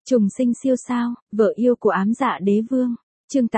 Trùng sinh siêu sao, vợ yêu của ám dạ đế vương. Chương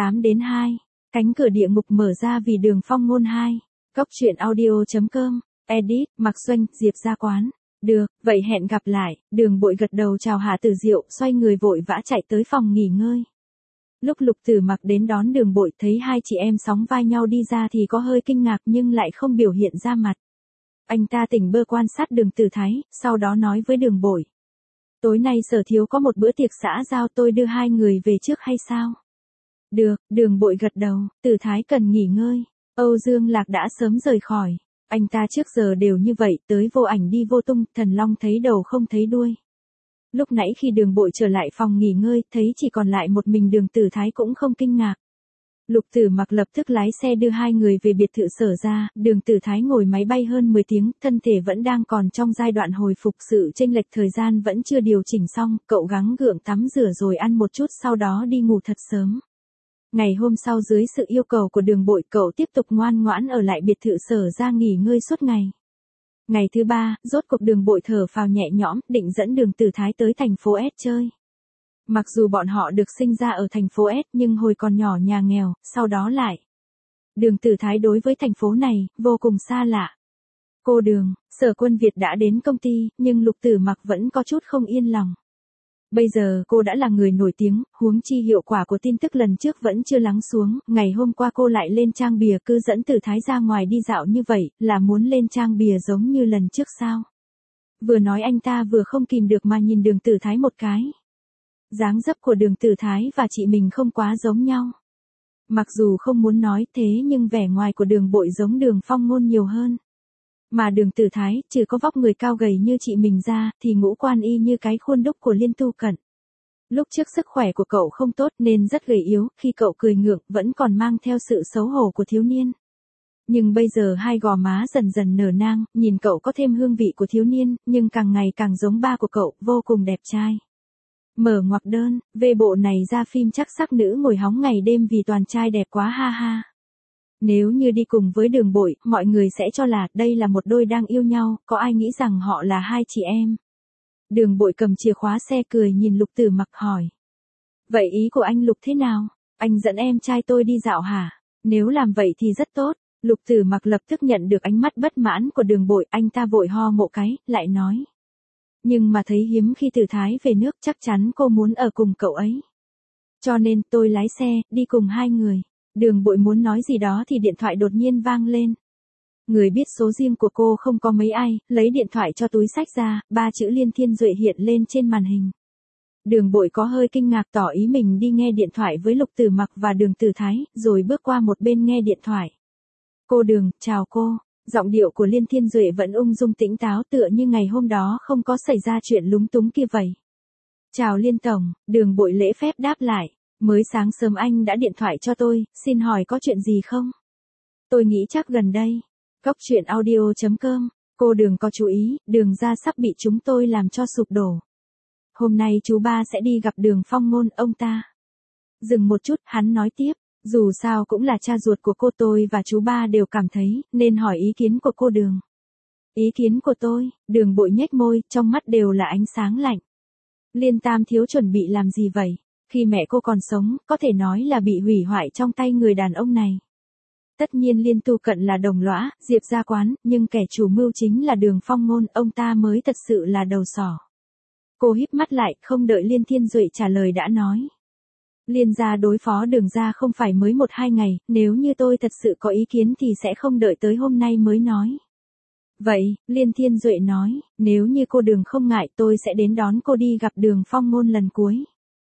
88-2. Cánh cửa địa ngục mở ra vì Đường Phong Ngôn 2. Góc truyện audio.com. Edit, Mạc Doanh, Diệp Gia Quán. Được, vậy hẹn gặp lại. Đường Bội gật đầu chào Hạ Tử Diệu, xoay người vội vã chạy tới phòng nghỉ ngơi. Lúc Lục Tử Mặc đến đón Đường Bội thấy hai chị em sóng vai nhau đi ra thì có hơi kinh ngạc nhưng lại không biểu hiện ra mặt. Anh ta tỉnh bơ quan sát Đường Tử Thái, sau đó nói với Đường Bội. Tối nay Sở thiếu có một bữa tiệc xã giao, tôi đưa hai người về trước hay sao? Được, Đường Bội gật đầu. Tử Thái cần nghỉ ngơi. Âu Dương Lạc đã sớm rời khỏi. Anh ta trước giờ đều như vậy, tới vô ảnh đi vô tung, thần long thấy đầu không thấy đuôi. Lúc nãy khi Đường Bội trở lại phòng nghỉ ngơi, thấy chỉ còn lại một mình Đường Tử Thái cũng không kinh ngạc. Lục Tử Mặc lập tức lái xe đưa hai người về biệt thự Sở ra, Đường Tử Thái ngồi máy bay hơn 10 tiếng, thân thể vẫn đang còn trong giai đoạn hồi phục, sự chênh lệch thời gian vẫn chưa điều chỉnh xong, cậu gắng gượng tắm rửa rồi ăn một chút sau đó đi ngủ thật sớm. Ngày hôm sau dưới sự yêu cầu của Đường Bội, cậu tiếp tục ngoan ngoãn ở lại biệt thự Sở ra nghỉ ngơi suốt ngày. Ngày thứ ba, rốt cuộc Đường Bội thở phào nhẹ nhõm, định dẫn Đường Tử Thái tới thành phố S chơi. Mặc dù bọn họ được sinh ra ở thành phố S nhưng hồi còn nhỏ nhà nghèo, sau đó lại. Đường Tử Thái đối với thành phố này, vô cùng xa lạ. Cô Đường, Sở Quân Việt đã đến công ty, nhưng Lục Tử Mặc vẫn có chút không yên lòng. Bây giờ cô đã là người nổi tiếng, huống chi hiệu quả của tin tức lần trước vẫn chưa lắng xuống, ngày hôm qua cô lại lên trang bìa cứ dẫn Tử Thái ra ngoài đi dạo như vậy, là muốn lên trang bìa giống như lần trước sao? Vừa nói anh ta vừa không kìm được mà nhìn Đường Tử Thái một cái. Dáng dấp của Đường Tử Thái và chị mình không quá giống nhau. Mặc dù không muốn nói thế nhưng vẻ ngoài của Đường Bội giống Đường Phong Ngôn nhiều hơn. Mà Đường Tử Thái, trừ có vóc người cao gầy như chị mình ra, thì ngũ quan y như cái khuôn đúc của Liên Tu Cận. Lúc trước sức khỏe của cậu không tốt nên rất gầy yếu, khi cậu cười ngượng vẫn còn mang theo sự xấu hổ của thiếu niên. Nhưng bây giờ hai gò má dần dần nở nang, nhìn cậu có thêm hương vị của thiếu niên, nhưng càng ngày càng giống ba của cậu, vô cùng đẹp trai. Mở ngoặc đơn, về bộ này ra phim chắc sắc nữ ngồi hóng ngày đêm vì toàn trai đẹp quá ha ha. Nếu như đi cùng với Đường Bội, mọi người sẽ cho là đây là một đôi đang yêu nhau, có ai nghĩ rằng họ là hai chị em. Đường Bội cầm chìa khóa xe cười nhìn Lục Tử Mặc hỏi. Vậy ý của anh Lục thế nào? Anh dẫn em trai tôi đi dạo hả? Nếu làm vậy thì rất tốt. Lục Tử Mặc lập tức nhận được ánh mắt bất mãn của Đường Bội, anh ta vội ho một cái, lại nói. Nhưng mà thấy hiếm khi Tử Thái về nước, chắc chắn cô muốn ở cùng cậu ấy. Cho nên tôi lái xe, đi cùng hai người. Đường Bội muốn nói gì đó thì điện thoại đột nhiên vang lên. Người biết số riêng của cô không có mấy ai, lấy điện thoại cho túi xách ra, ba chữ Liên Thiên Duệ hiện lên trên màn hình. Đường Bội có hơi kinh ngạc tỏ ý mình đi nghe điện thoại với Lục Tử Mặc và Đường Tử Thái, rồi bước qua một bên nghe điện thoại. Cô Đường, chào cô. Giọng điệu của Liên Thiên Duệ vẫn ung dung tĩnh táo tựa như ngày hôm đó không có xảy ra chuyện lúng túng kia vậy. Chào Liên Tổng, Đường Bội lễ phép đáp lại. Mới sáng sớm anh đã điện thoại cho tôi, xin hỏi có chuyện gì không? Tôi nghĩ chắc gần đây. Góc truyện audio.com. Cô Đường có chú ý, Đường ra sắp bị chúng tôi làm cho sụp đổ. Hôm nay chú ba sẽ đi gặp Đường Phong Ngôn, ông ta. Dừng một chút, hắn nói tiếp. Dù sao cũng là cha ruột của cô, tôi và chú ba đều cảm thấy, nên hỏi ý kiến của cô Đường. Ý kiến của tôi, Đường Bội nhếch môi, trong mắt đều là ánh sáng lạnh. Liên Tam thiếu chuẩn bị làm gì vậy? Khi mẹ cô còn sống, có thể nói là bị hủy hoại trong tay người đàn ông này. Tất nhiên Liên Tu Cận là đồng lõa, Diệp Gia Quán, nhưng kẻ chủ mưu chính là Đường Phong Ngôn, ông ta mới thật sự là đầu sỏ. Cô híp mắt lại, không đợi Liên Thiên Duệ trả lời đã nói. Liên gia đối phó Đường gia không phải mới 1-2 ngày, nếu như tôi thật sự có ý kiến thì sẽ không đợi tới hôm nay mới nói. Vậy, Liên Thiên Duệ nói, nếu như cô Đường không ngại tôi sẽ đến đón cô đi gặp Đường Phong Ngôn lần cuối.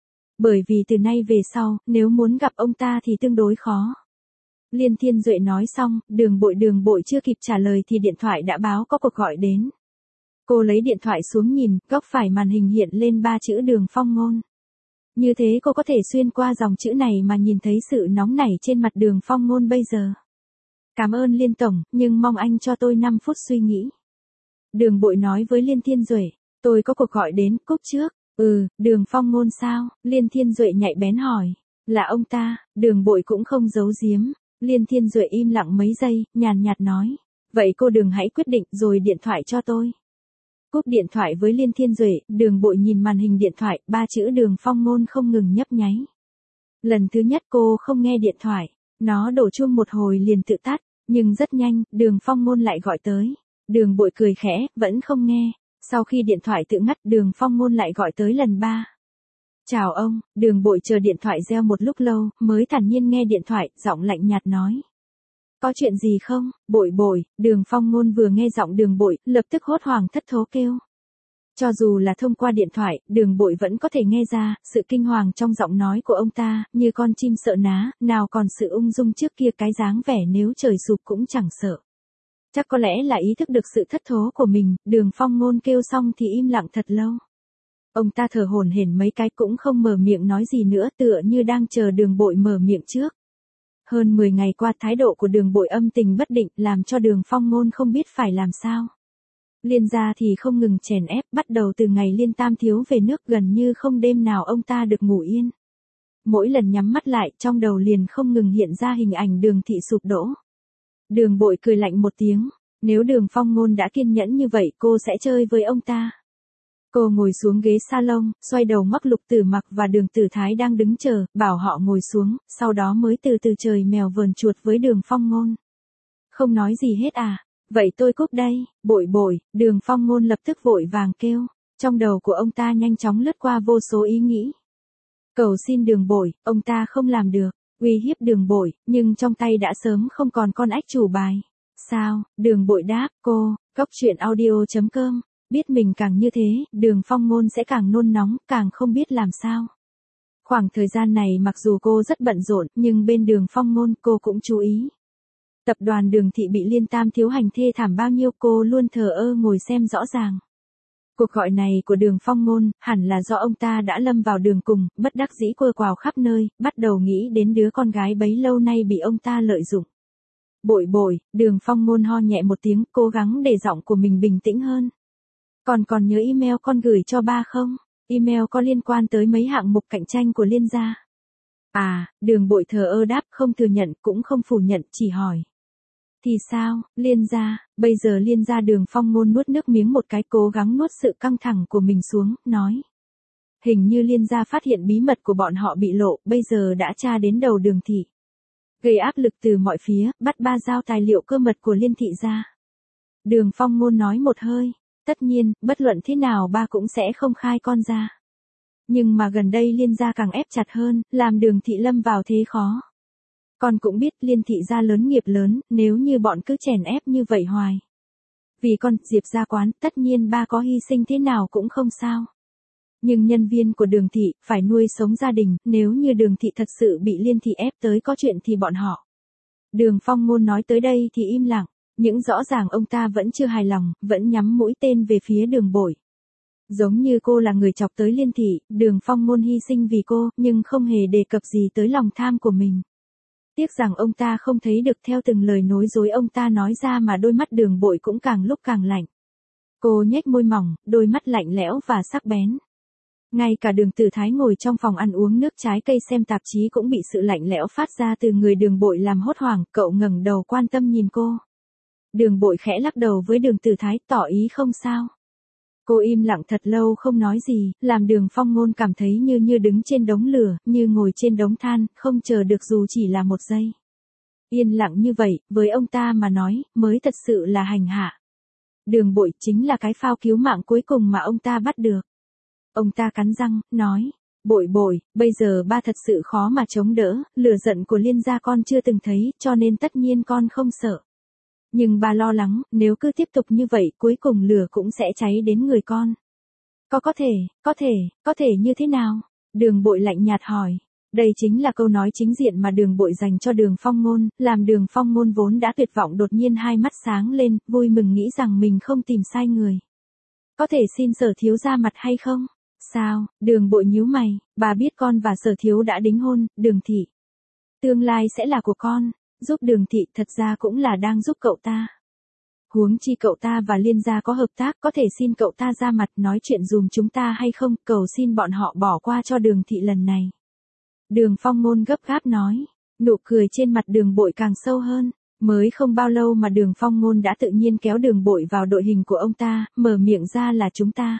Bởi vì từ nay về sau, nếu muốn gặp ông ta thì tương đối khó. Liên Thiên Duệ nói xong, Đường Bội chưa kịp trả lời thì điện thoại đã báo có cuộc gọi đến. Cô lấy điện thoại xuống nhìn, góc phải màn hình hiện lên ba chữ Đường Phong Ngôn. Như thế cô có thể xuyên qua dòng chữ này mà nhìn thấy sự nóng nảy trên mặt Đường Phong Ngôn bây giờ. Cảm ơn Liên Tổng, nhưng mong anh cho tôi 5 phút suy nghĩ. Đường Bội nói với Liên Thiên Duệ, tôi có cuộc gọi đến, cúp trước. Đường Phong Ngôn sao? Liên Thiên Duệ nhạy bén hỏi. Là ông ta, Đường Bội cũng không giấu giếm. Liên Thiên Duệ im lặng mấy giây, nhàn nhạt nói. Vậy cô Đường hãy quyết định rồi điện thoại cho tôi. Cúp điện thoại với Liên Thiên Duệ, Đường Bội nhìn màn hình điện thoại, ba chữ Đường Phong Ngôn không ngừng nhấp nháy. Lần thứ nhất cô không nghe điện thoại, nó đổ chuông một hồi liền tự tắt, nhưng rất nhanh, Đường Phong Ngôn lại gọi tới. Đường Bội cười khẽ, vẫn không nghe. Sau khi điện thoại tự ngắt, Đường Phong Ngôn lại gọi tới lần 3. Chào ông, Đường Bội chờ điện thoại reo một lúc lâu, mới thản nhiên nghe điện thoại, giọng lạnh nhạt nói. Có chuyện gì không, Bội Bội? Đường Phong Ngôn vừa nghe giọng Đường Bội, lập tức hốt hoảng thất thố kêu. Cho dù là thông qua điện thoại, Đường Bội vẫn có thể nghe ra, sự kinh hoàng trong giọng nói của ông ta, như con chim sợ ná, nào còn sự ung dung trước kia cái dáng vẻ nếu trời sụp cũng chẳng sợ. Chắc có lẽ là ý thức được sự thất thố của mình, Đường Phong Ngôn kêu xong thì im lặng thật lâu. Ông ta thở hổn hển mấy cái cũng không mở miệng nói gì nữa, tựa như đang chờ Đường Bội mở miệng trước. Hơn 10 ngày qua thái độ của Đường Bội âm tình bất định làm cho Đường Phong Ngôn không biết phải làm sao. Liên gia thì không ngừng chèn ép, bắt đầu từ ngày Liên Tam thiếu về nước gần như không đêm nào ông ta được ngủ yên. Mỗi lần nhắm mắt lại trong đầu liền không ngừng hiện ra hình ảnh Đường thị sụp đổ. Đường Bội cười lạnh một tiếng, nếu Đường Phong Ngôn đã kiên nhẫn như vậy cô sẽ chơi với ông ta. Cô ngồi xuống ghế salon, xoay đầu ngoắc Lục Tử Mặc và Đường Tử Thái đang đứng chờ, bảo họ ngồi xuống, sau đó mới từ từ trời mèo vờn chuột với Đường Phong Ngôn. Không nói gì hết à, vậy tôi cúp đây, Bội Bội, Đường Phong Ngôn lập tức vội vàng kêu, trong đầu của ông ta nhanh chóng lướt qua vô số ý nghĩ. Cầu xin Đường Bội, ông ta không làm được, uy hiếp Đường Bội, nhưng trong tay đã sớm không còn con ách chủ bài. Sao, Đường Bội đáp, cô, coctruyện.audio.com. Biết mình càng như thế, Đường Phong Ngôn sẽ càng nôn nóng, càng không biết làm sao. Khoảng thời gian này mặc dù cô rất bận rộn, nhưng bên Đường Phong Ngôn cô cũng chú ý. Tập đoàn Đường thị bị Liên Tam thiếu hành thê thảm bao nhiêu cô luôn thờ ơ ngồi xem rõ ràng. Cuộc gọi này của Đường Phong Ngôn, hẳn là do ông ta đã lâm vào đường cùng, bất đắc dĩ quơ quào khắp nơi, bắt đầu nghĩ đến đứa con gái bấy lâu nay bị ông ta lợi dụng. Bội Bội, Đường Phong Ngôn ho nhẹ một tiếng, cố gắng để giọng của mình bình tĩnh hơn. Còn nhớ email con gửi cho ba không? Email có liên quan tới mấy hạng mục cạnh tranh của Liên gia. À, Đường Bội thờ ơ đáp, không thừa nhận cũng không phủ nhận, chỉ hỏi. Thì sao, Liên gia, bây giờ Liên gia? Đường Phong Ngôn nuốt nước miếng một cái, cố gắng nuốt sự căng thẳng của mình xuống, nói. Hình như Liên gia phát hiện bí mật của bọn họ bị lộ, bây giờ đã tra đến đầu Đường thị. Gây áp lực từ mọi phía, bắt ba giao tài liệu cơ mật của Liên thị ra. Đường Phong Ngôn nói một hơi. Tất nhiên, bất luận thế nào ba cũng sẽ không khai con ra. Nhưng mà gần đây Liên gia càng ép chặt hơn, làm Đường thị lâm vào thế khó. Con cũng biết Liên thị gia lớn nghiệp lớn, nếu như bọn cứ chèn ép như vậy hoài. Vì con, Diệp gia quán, tất nhiên ba có hy sinh thế nào cũng không sao. Nhưng nhân viên của Đường thị, phải nuôi sống gia đình, nếu như Đường thị thật sự bị Liên thị ép tới có chuyện thì bọn họ. Đường Phong Ngôn nói tới đây thì im lặng. Những rõ ràng ông ta vẫn chưa hài lòng, vẫn nhắm mũi tên về phía Đường Bội. Giống như cô là người chọc tới Liên thị, Đường Phong Ngôn hy sinh vì cô, nhưng không hề đề cập gì tới lòng tham của mình. Tiếc rằng ông ta không thấy được, theo từng lời nói dối ông ta nói ra mà đôi mắt Đường Bội cũng càng lúc càng lạnh. Cô nhếch môi mỏng, đôi mắt lạnh lẽo và sắc bén. Ngay cả Đường Tử Thái ngồi trong phòng ăn uống nước trái cây xem tạp chí cũng bị sự lạnh lẽo phát ra từ người Đường Bội làm hốt hoảng, cậu ngẩng đầu quan tâm nhìn cô. Đường Bội khẽ lắc đầu với Đường Tử Thái, tỏ ý không sao. Cô im lặng thật lâu không nói gì, làm Đường Phong Ngôn cảm thấy như đứng trên đống lửa, như ngồi trên đống than, không chờ được dù chỉ là một giây. Yên lặng như vậy, với ông ta mà nói, mới thật sự là hành hạ. Đường Bội chính là cái phao cứu mạng cuối cùng mà ông ta bắt được. Ông ta cắn răng, nói, Bội Bội, bây giờ ba thật sự khó mà chống đỡ, lửa giận của Liên gia con chưa từng thấy, cho nên tất nhiên con không sợ. Nhưng bà lo lắng, nếu cứ tiếp tục như vậy, cuối cùng lửa cũng sẽ cháy đến người con. Có thể như thế nào? Đường Bội lạnh nhạt hỏi. Đây chính là câu nói chính diện mà Đường Bội dành cho Đường Phong Ngôn, làm Đường Phong Ngôn vốn đã tuyệt vọng đột nhiên hai mắt sáng lên, vui mừng nghĩ rằng mình không tìm sai người. Có thể xin Sở thiếu ra mặt hay không? Sao? Đường Bội nhíu mày, bà biết con và Sở thiếu đã đính hôn, Đường thị. Tương lai sẽ là của con. Giúp Đường thị thật ra cũng là đang giúp cậu ta. Huống chi cậu ta và Liên gia có hợp tác, có thể xin cậu ta ra mặt nói chuyện dùm chúng ta hay không, cầu xin bọn họ bỏ qua cho Đường thị lần này. Đường Phong Ngôn gấp gáp nói, nụ cười trên mặt Đường Bội càng sâu hơn. Mới không bao lâu mà Đường Phong Ngôn đã tự nhiên kéo Đường Bội vào đội hình của ông ta, mở miệng ra là chúng ta.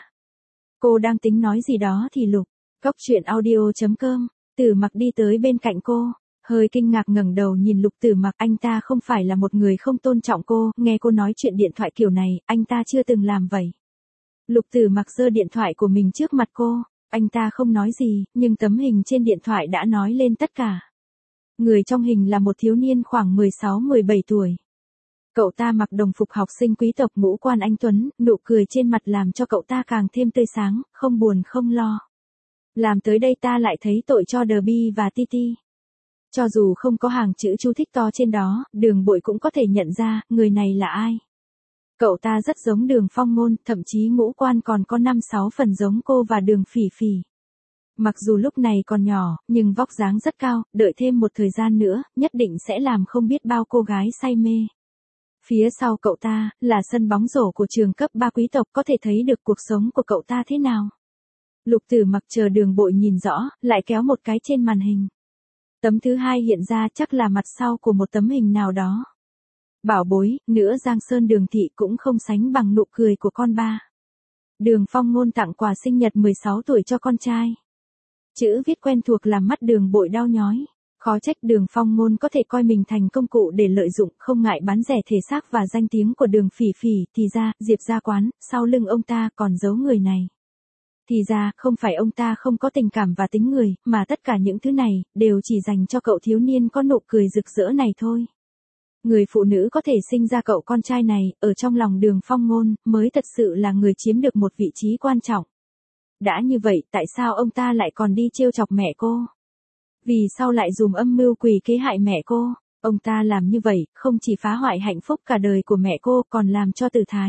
Cô đang tính nói gì đó thì Lục. Cóc truyện audio.com, Tử Mặc đi tới bên cạnh cô, hơi kinh ngạc ngẩng đầu nhìn Lục Tử Mặc, anh ta không phải là một người không tôn trọng cô, nghe cô nói chuyện điện thoại kiểu này, anh ta chưa từng làm vậy. Lục Tử Mặc giơ điện thoại của mình trước mặt cô, anh ta không nói gì, nhưng tấm hình trên điện thoại đã nói lên tất cả. Người trong hình là một thiếu niên khoảng 16-17 tuổi. Cậu ta mặc đồng phục học sinh quý tộc, ngũ quan anh tuấn, nụ cười trên mặt làm cho cậu ta càng thêm tươi sáng, không buồn không lo. Làm tới đây ta lại thấy tội cho Derby và Titi. Cho dù không có hàng chữ chú thích to trên đó, Đường Bội cũng có thể nhận ra, người này là ai. Cậu ta rất giống Đường Phong Ngôn, thậm chí ngũ quan còn có 5-6 phần giống cô và Đường Phỉ Phỉ. Mặc dù lúc này còn nhỏ, nhưng vóc dáng rất cao, đợi thêm một thời gian nữa, nhất định sẽ làm không biết bao cô gái say mê. Phía sau cậu ta, là sân bóng rổ của trường cấp 3 quý tộc, có thể thấy được cuộc sống của cậu ta thế nào. Lục Tử Mặc chờ Đường Bội nhìn rõ, lại kéo một cái trên màn hình. Tấm thứ hai hiện ra chắc là mặt sau của một tấm hình nào đó. Bảo bối, nữa Giang Sơn Đường Thị cũng không sánh bằng nụ cười của con ba. Đường Phong Ngôn tặng quà sinh nhật 16 tuổi cho con trai. Chữ viết quen thuộc làm mắt Đường Bội đau nhói. Khó trách Đường Phong Ngôn có thể coi mình thành công cụ để lợi dụng, không ngại bán rẻ thể xác và danh tiếng của Đường Phỉ Phỉ, thì ra, Diệp Gia Quán, sau lưng ông ta còn giấu người này. Thì ra, không phải ông ta không có tình cảm và tính người, mà tất cả những thứ này, đều chỉ dành cho cậu thiếu niên có nụ cười rực rỡ này thôi. Người phụ nữ có thể sinh ra cậu con trai này, ở trong lòng Đường Phong Ngôn, mới thật sự là người chiếm được một vị trí quan trọng. Đã như vậy, tại sao ông ta lại còn đi trêu chọc mẹ cô? Vì sao lại dùng âm mưu quỷ kế hại mẹ cô? Ông ta làm như vậy, không chỉ phá hoại hạnh phúc cả đời của mẹ cô, còn làm cho Tử Thái.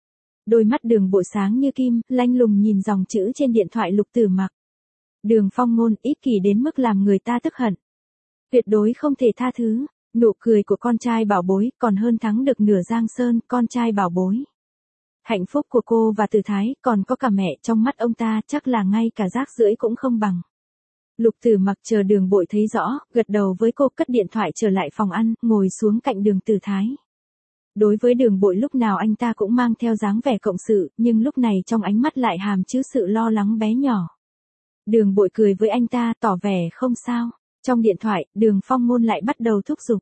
Đôi mắt Đường Bội sáng như kim, lanh lùng nhìn dòng chữ trên điện thoại Lục Tử Mặc. Đường Phong Ngôn ích kỷ đến mức làm người ta tức hận. Tuyệt đối không thể tha thứ. Nụ cười của con trai bảo bối còn hơn thắng được nửa Giang Sơn, con trai bảo bối. Hạnh phúc của cô và Tử Thái, còn có cả mẹ, trong mắt ông ta chắc là ngay cả rác rưởi cũng không bằng. Lục Tử Mặc chờ Đường Bội thấy rõ, gật đầu với cô, cất điện thoại trở lại phòng ăn, ngồi xuống cạnh Đường Tử Thái. Đối với Đường Bội lúc nào anh ta cũng mang theo dáng vẻ cộng sự, nhưng lúc này trong ánh mắt lại hàm chứa sự lo lắng bé nhỏ. Đường Bội cười với anh ta, tỏ vẻ không sao. Trong điện thoại, Đường Phong Ngôn lại bắt đầu thúc giục.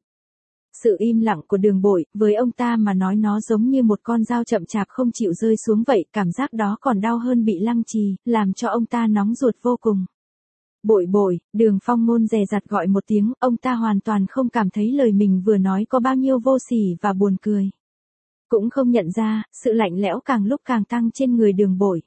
Sự im lặng của Đường Bội, với ông ta mà nói nó giống như một con dao chậm chạp không chịu rơi xuống vậy, cảm giác đó còn đau hơn bị lăng trì, làm cho ông ta nóng ruột vô cùng. Bội bội, Đường Phong Ngôn dè dặt gọi một tiếng, ông ta hoàn toàn không cảm thấy lời mình vừa nói có bao nhiêu vô sỉ và buồn cười. Cũng không nhận ra, sự lạnh lẽo càng lúc càng tăng trên người Đường Bội.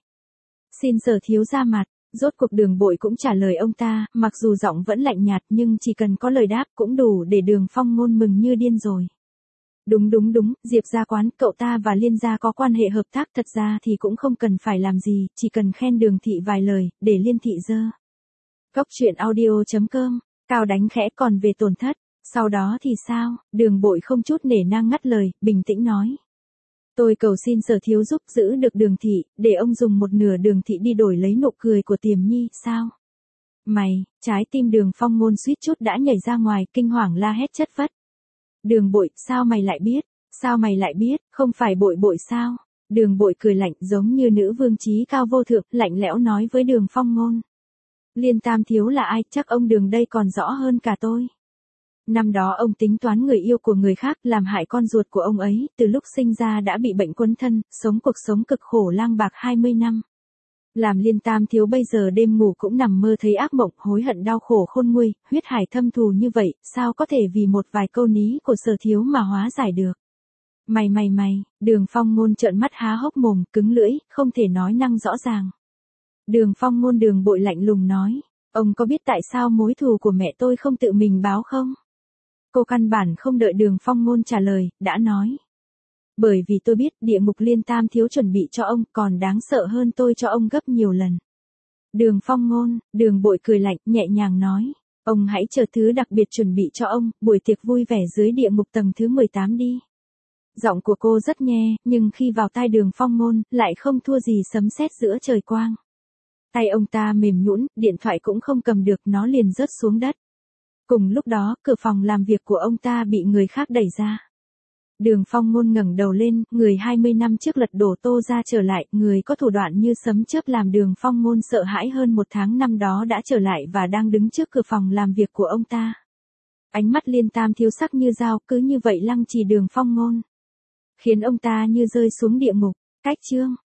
Xin Sở thiếu ra mặt. Rốt cuộc Đường Bội cũng trả lời ông ta, mặc dù giọng vẫn lạnh nhạt nhưng chỉ cần có lời đáp cũng đủ để Đường Phong Ngôn mừng như điên rồi. Đúng, Diệp Gia Quán, cậu ta và Liên gia có quan hệ hợp tác, thật ra thì cũng không cần phải làm gì, chỉ cần khen Đường Thị vài lời, để Liên Thị dơ. Cóc truyện audio.com, Cao đánh khẽ còn về tổn thất, sau đó thì sao? Đường Bội không chút nể nang ngắt lời, bình tĩnh nói. Tôi cầu xin Sở thiếu giúp giữ được Đường Thị, để ông dùng một nửa Đường Thị đi đổi lấy nụ cười của Tiềm Nhi, sao? Mày, trái tim Đường Phong Ngôn suýt chút đã nhảy ra ngoài, kinh hoàng la hét chất phất. Đường Bội, sao mày lại biết? Sao mày lại biết, không phải Bội Bội sao? Đường Bội cười lạnh giống như nữ vương trí cao vô thượng, lạnh lẽo nói với Đường Phong Ngôn. Liên Tam thiếu là ai, chắc ông Đường đây còn rõ hơn cả tôi. Năm đó ông tính toán người yêu của người khác, làm hại con ruột của ông ấy, từ lúc sinh ra đã bị bệnh quấn thân, sống cuộc sống cực khổ lang bạc 20 năm. Làm Liên Tam thiếu bây giờ đêm ngủ cũng nằm mơ thấy ác mộng, hối hận đau khổ khôn nguôi, huyết hải thâm thù như vậy, sao có thể vì một vài câu ní của Sở thiếu mà hóa giải được. Mày, Đường Phong Ngôn trợn mắt há hốc mồm, cứng lưỡi, không thể nói năng rõ ràng. Đường Phong Ngôn Đường Bội lạnh lùng nói, ông có biết tại sao mối thù của mẹ tôi không tự mình báo không? Cô căn bản không đợi Đường Phong Ngôn trả lời, đã nói. Bởi vì tôi biết địa ngục Liên Tam thiếu chuẩn bị cho ông còn đáng sợ hơn tôi cho ông gấp nhiều lần. Đường Phong Ngôn, Đường Bội cười lạnh, nhẹ nhàng nói. Ông hãy chờ thứ đặc biệt chuẩn bị cho ông, buổi tiệc vui vẻ dưới địa ngục tầng thứ 18 đi. Giọng của cô rất nghe, nhưng khi vào tai Đường Phong Ngôn, lại không thua gì sấm sét giữa trời quang. Tay ông ta mềm nhũn, điện thoại cũng không cầm được, nó liền rớt xuống đất. Cùng lúc đó, cửa phòng làm việc của ông ta bị người khác đẩy ra. Đường Phong Ngôn ngẩng đầu lên, người 20 năm trước lật đổ Tô gia trở lại, người có thủ đoạn như sấm chớp làm Đường Phong Ngôn sợ hãi hơn một tháng năm đó đã trở lại và đang đứng trước cửa phòng làm việc của ông ta. Ánh mắt Liên Tam thiếu sắc như dao, cứ như vậy lăng trì Đường Phong Ngôn, khiến ông ta như rơi xuống địa ngục. Cách chương